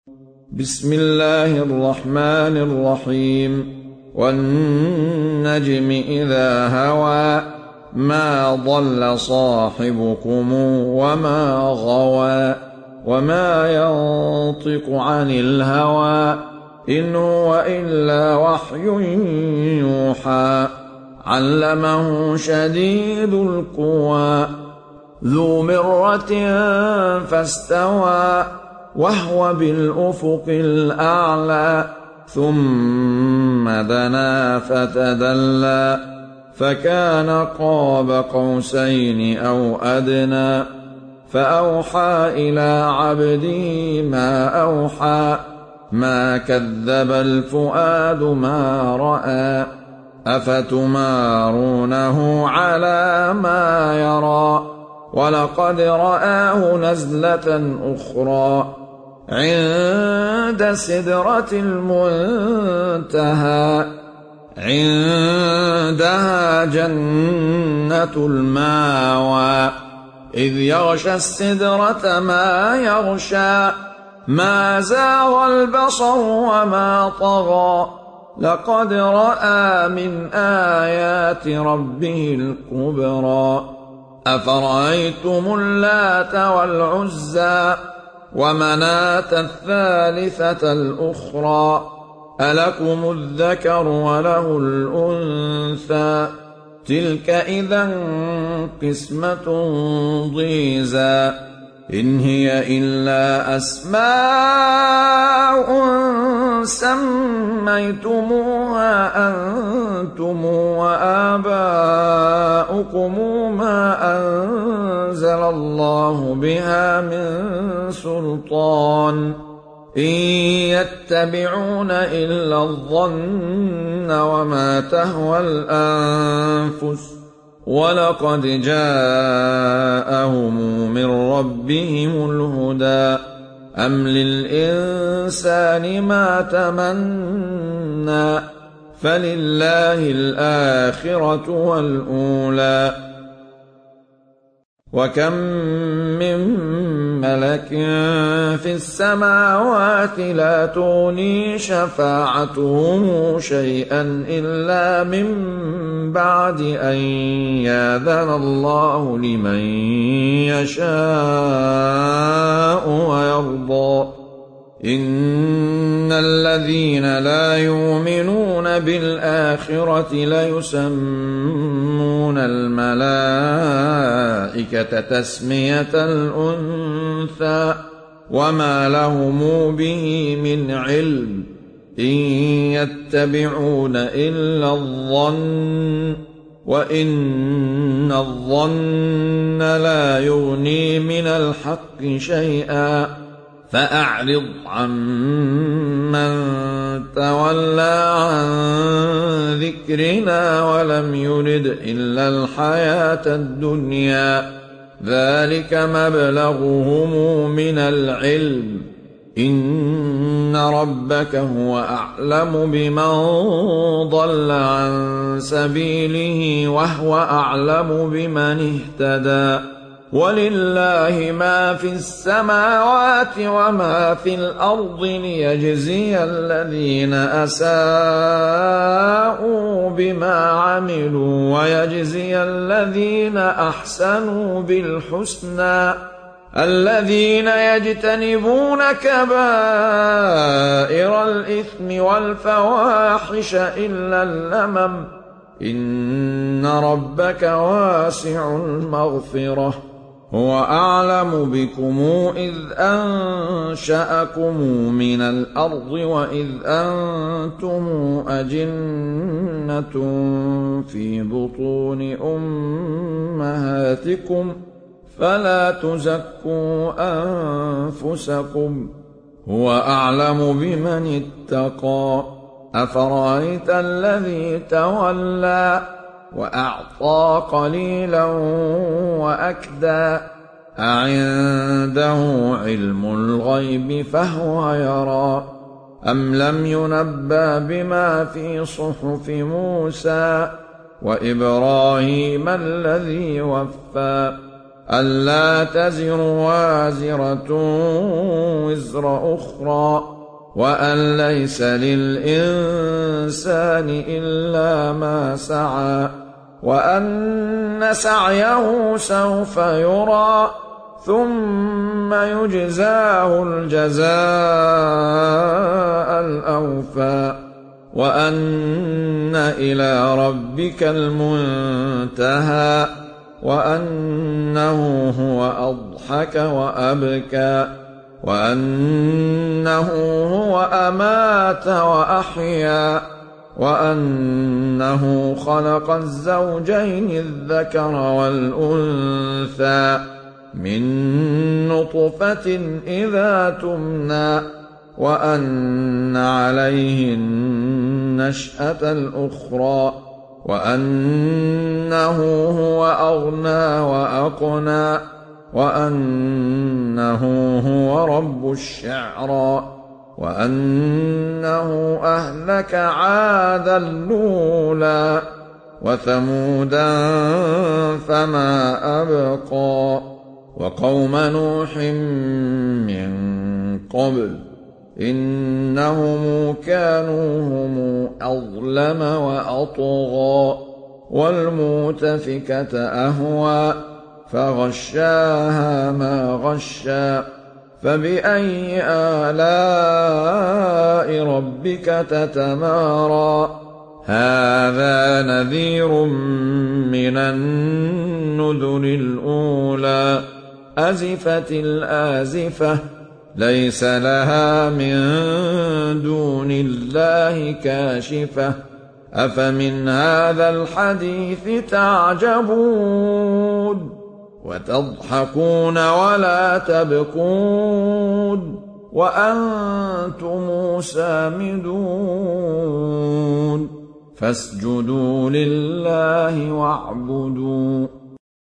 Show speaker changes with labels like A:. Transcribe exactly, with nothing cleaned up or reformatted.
A: بسم الله الرحمن الرحيم والنجم إذا هوى ما ضل صاحبكم وما غوى وما ينطق عن الهوى إن هو إلا وحي يوحى علمه شديد القوى ذو مرة فاستوى وهو بالأفق الأعلى ثم دنا فتدلى فكان قاب قوسين أو أدنى فأوحى إلى عبده ما أوحى ما كذب الفؤاد ما رأى أفتمارونه على ما يرى ولقد رآه نزلة أخرى عند سدرة المنتهى عندها جنة الماوى إذ يغشى السدرة ما يغشى ما زاغ البصر وما طغى لقد رأى من آيات ربه الكبرى أفرأيتم اللات والعزى ومناة الثالثة الأخرى ألكم الذكر وله الأنثى تلك إذا قسمة ضيزى إن هي إلا أسماء سميتموها أنتم وآباؤكم ما أنزل الله بها من سلطان إن يتبعون إلا الظن وما تهوى الأنفس ولقد جاءهم من ربهم الهدى أم للإنسان ما تمنى فلله الآخرة والأولى وكم من ملك في السماوات لا تغني شفاعتهم شيئا إلا من بعد أن يأذن الله لمن يشاء ويرضى إن الذين لا يؤمنون بالآخرة ليسمون الملائكة تسمية الأنثى وما لهم به من علم إن يتبعون إلا الظن وإن الظن لا يغني من الحق شيئا فأعرض عمن تولى عن ذكرنا ولم يرد إلا الحياة الدنيا ذلك مبلغهم من العلم إن ربك هو أعلم بمن ضل عن سبيله وهو أعلم بمن اهتدى ولله ما في السماوات وما في الأرض ليجزي الذين أساءوا بما عملوا ويجزي الذين أحسنوا بالحسنى الذين يجتنبون كبائر الإثم والفواحش إلا اللمم إن ربك واسع المغفرة هو أعلم بكم إذ أنشأكم من الأرض وإذ أنتم أجنة في بطون أمهاتكم فلا تزكوا أنفسكم هو أعلم بمن اتقى أفرأيت الذي تولى وأعطى قليلا وأكدى أعنده علم الغيب فهو يرى أم لم ينبأ بما في صحف موسى وإبراهيم الذي وفى ألا تزر وازرة وزر أخرى وأن ليس للإنسان إلا ما سعى وأن سعيه سوف يرى ثم يجزاه الجزاء الأوفى وأن إلى ربك المنتهى وأنه هو أضحك وأبكى وأنه هو أمات وأحيا وأنه خلق الزوجين الذكر والأنثى من نطفة إذا تمنى وأن عليه النشأة الأخرى وأنه هو أغنى وأقنى وأنه هو رب الشعرى وأنه أهلك عادا الأولى وثمودا فما أبقى وقوم نوح من قبل إنهم كانوا هم أظلم وأطغى والمؤتفكة أهوى فغشاها ما غشى فبأي آلاء ربك تتمارى هذا نذير من النذر الأولى أزفت الآزفة ليس لها من دون الله كاشفة أفمن هذا الحديث تعجبون وتضحكون ولا تبكون وأنتم سامدون فاسجدوا لله واعبدوا